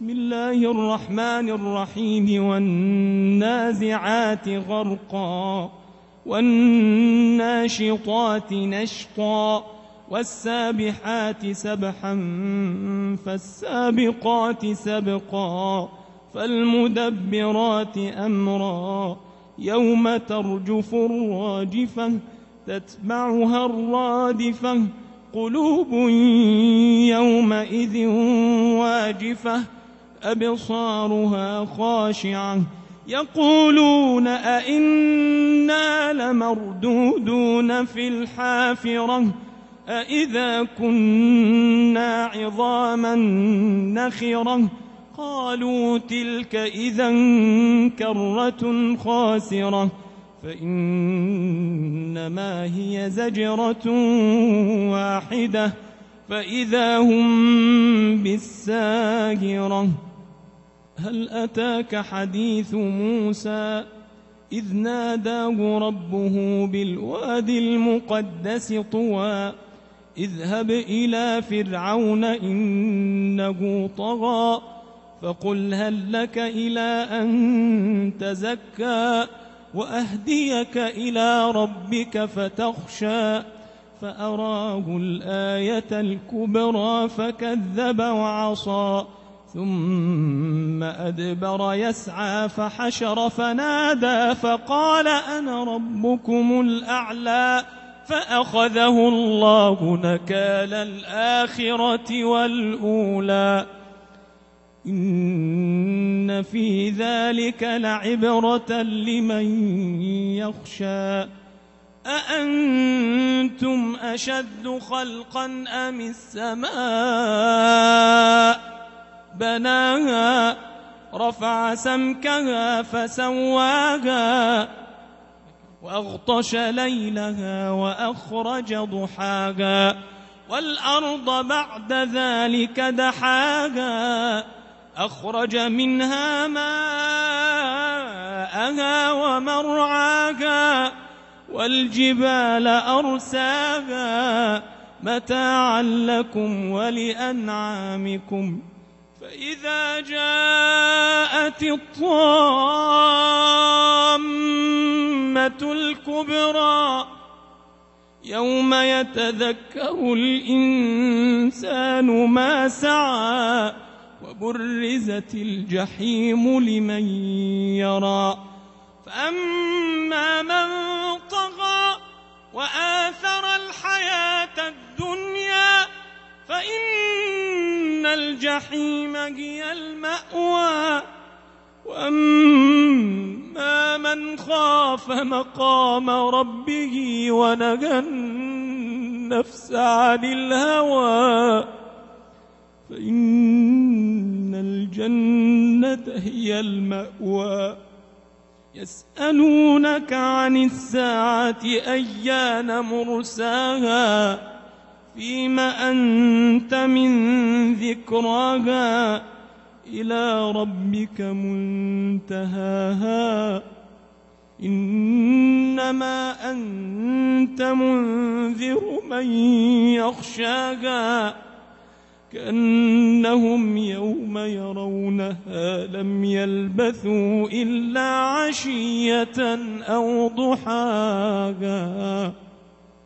بسم الله الرحمن الرحيم والنازعات غرقا والناشطات نشطا والسابحات سبحا فالسابقات سبقا فالمدبرات أمرا يوم ترجف الراجفة تتبعها الرادفة قلوب يومئذ واجفة أبصارها خاشعة يقولون أئنا لمردودون في الحافرة أئذا كنا عظاما نخرة قالوا تلك إذا كرة خاسرة فإنما هي زجرة واحدة فإذا هم بالساهرة هل أتاك حديث موسى إذ ناداه ربه بالواد المقدس طوى اذهب إلى فرعون إنه طغى فقل هل لك إلى أن تزكى وأهديك إلى ربك فتخشى فأراه الآية الكبرى فكذب وعصى ثم أدبر يسعى فحشر فنادى فقال أنا ربكم الأعلى فأخذه الله نكال الآخرة والأولى إن في ذلك لعبرة لمن يخشى أأنتم أشد خلقا أم السماء بناها رفع سمكها فسواها وأغطش ليلها وأخرج ضحاها والأرض بعد ذلك دحاها أخرج منها ماءها ومرعاها والجبال أرساها متاعا لكم ولأنعامكم فإذا جاءت الطامة الكبرى يوم يتذكر الإنسان ما سعى وبرزت الجحيم لمن يرى فأما من طغى وآثر الحياة الدنيا فإن الجحيم هي المأوى وأما من خاف مقام ربه ونهى النفس عن الهوى فإن الجنة هي المأوى يسألونك عن الساعة أيان مرساها فيم أنت من ذكراها إلى ربك منتهاها إنما أنت منذر من يخشاها كأنهم يوم يرونها لم يلبثوا إلا عشية أو ضحاها